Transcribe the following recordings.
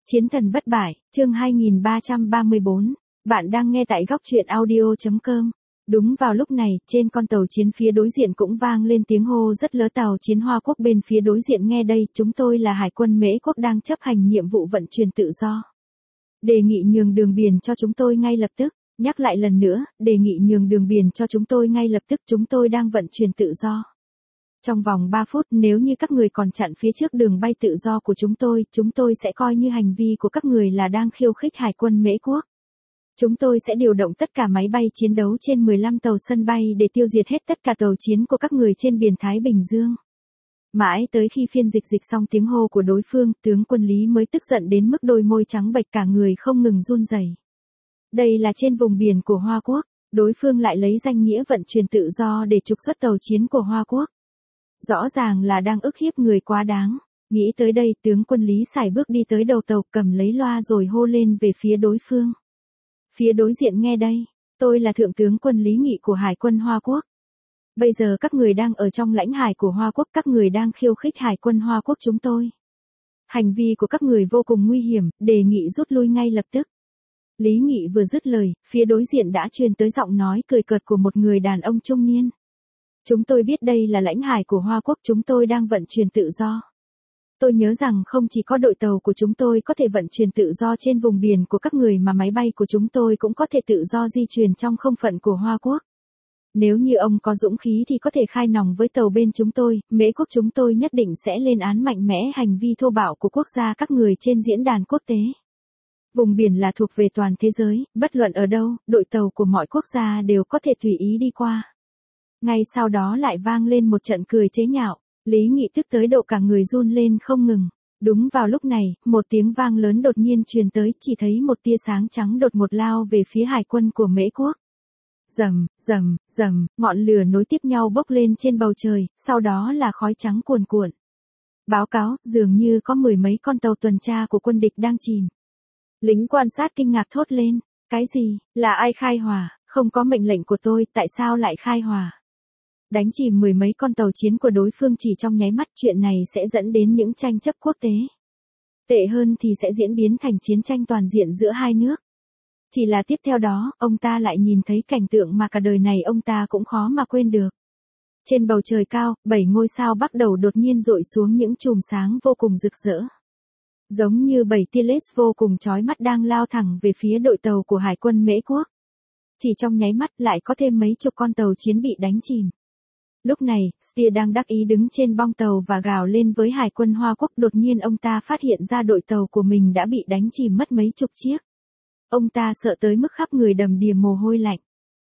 Chiến thần bất bại, chương 2334. Bạn đang nghe tại góc truyện audio.com. Đúng vào lúc này, trên con tàu chiến phía đối diện cũng vang lên tiếng hô rất lớn. Tàu chiến Hoa Quốc bên phía đối diện nghe đây, chúng tôi là Hải quân Mễ Quốc đang chấp hành nhiệm vụ vận chuyển tự do. Đề nghị nhường đường biển cho chúng tôi ngay lập tức. Nhắc lại lần nữa, đề nghị nhường đường biển cho chúng tôi ngay lập tức, chúng tôi đang vận chuyển tự do. Trong vòng 3 phút, nếu như các người còn chặn phía trước đường bay tự do của chúng tôi sẽ coi như hành vi của các người là đang khiêu khích Hải quân Mễ Quốc. Chúng tôi sẽ điều động tất cả máy bay chiến đấu trên 15 tàu sân bay để tiêu diệt hết tất cả tàu chiến của các người trên biển Thái Bình Dương. Mãi tới khi phiên dịch xong tiếng hô của đối phương, tướng quân Lý mới tức giận đến mức đôi môi trắng bệch, cả người không ngừng run rẩy. Đây là trên vùng biển của Hoa Quốc, đối phương lại lấy danh nghĩa vận chuyển tự do để trục xuất tàu chiến của Hoa Quốc. Rõ ràng là đang ức hiếp người quá đáng. Nghĩ tới đây, tướng quân Lý sải bước đi tới đầu tàu, cầm lấy loa rồi hô lên về phía đối phương. Phía đối diện nghe đây, tôi là Thượng tướng quân Lý Nghị của Hải quân Hoa Quốc. Bây giờ các người đang ở trong lãnh hải của Hoa Quốc, các người đang khiêu khích Hải quân Hoa Quốc chúng tôi. Hành vi của các người vô cùng nguy hiểm, đề nghị rút lui ngay lập tức. Lý Nghị vừa dứt lời, phía đối diện đã truyền tới giọng nói cười cợt của một người đàn ông trung niên. Chúng tôi biết đây là lãnh hải của Hoa Quốc, chúng tôi đang vận chuyển tự do. Tôi nhớ rằng không chỉ có đội tàu của chúng tôi có thể vận chuyển tự do trên vùng biển của các người mà máy bay của chúng tôi cũng có thể tự do di chuyển trong không phận của Hoa Quốc. Nếu như ông có dũng khí thì có thể khai nòng với tàu bên chúng tôi, Mễ Quốc chúng tôi nhất định sẽ lên án mạnh mẽ hành vi thô bạo của quốc gia các người trên diễn đàn quốc tế. Vùng biển là thuộc về toàn thế giới, bất luận ở đâu, đội tàu của mọi quốc gia đều có thể tùy ý đi qua. Ngay sau đó lại vang lên một trận cười chế nhạo, Lý Nghị tức tới độ cả người run lên không ngừng. Đúng vào lúc này, một tiếng vang lớn đột nhiên truyền tới, chỉ thấy một tia sáng trắng đột ngột lao về phía hải quân của Mễ Quốc. Rầm, rầm, rầm, ngọn lửa nối tiếp nhau bốc lên trên bầu trời, sau đó là khói trắng cuồn cuộn. Báo cáo, dường như có mười mấy con tàu tuần tra của quân địch đang chìm. Lính quan sát kinh ngạc thốt lên, cái gì, là ai khai hỏa, không có mệnh lệnh của tôi, tại sao lại khai hỏa? Đánh chìm mười mấy con tàu chiến của đối phương chỉ trong nháy mắt, chuyện này sẽ dẫn đến những tranh chấp quốc tế. Tệ hơn thì sẽ diễn biến thành chiến tranh toàn diện giữa hai nước. Chỉ là tiếp theo đó, ông ta lại nhìn thấy cảnh tượng mà cả đời này ông ta cũng khó mà quên được. Trên bầu trời cao, 7 ngôi sao bắt đầu đột nhiên dội xuống những chùm sáng vô cùng rực rỡ. Giống như 7 tia laser vô cùng chói mắt đang lao thẳng về phía đội tàu của Hải quân Mễ Quốc. Chỉ trong nháy mắt lại có thêm mấy chục con tàu chiến bị đánh chìm. Lúc này, Steer đang đắc ý đứng trên bong tàu và gào lên với Hải quân Hoa Quốc, đột nhiên ông ta phát hiện ra đội tàu của mình đã bị đánh chìm mất mấy chục chiếc. Ông ta sợ tới mức khắp người đầm đìa mồ hôi lạnh.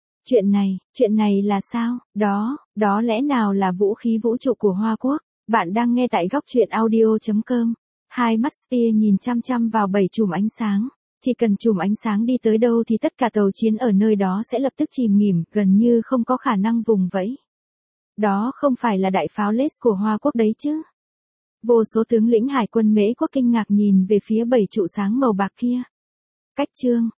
Chuyện này là sao? Đó lẽ nào là vũ khí vũ trụ của Hoa Quốc? Bạn đang nghe tại góc truyện audio.com. Hai mắt Steer nhìn chăm chăm vào 7 chùm ánh sáng. Chỉ cần chùm ánh sáng đi tới đâu thì tất cả tàu chiến ở nơi đó sẽ lập tức chìm nghỉm, gần như không có khả năng vùng vẫy. Đó không phải là đại pháo laser của Hoa Quốc đấy chứ? Vô số tướng lĩnh Hải quân Mễ Quốc kinh ngạc nhìn về phía 7 trụ sáng màu bạc kia. Cách chương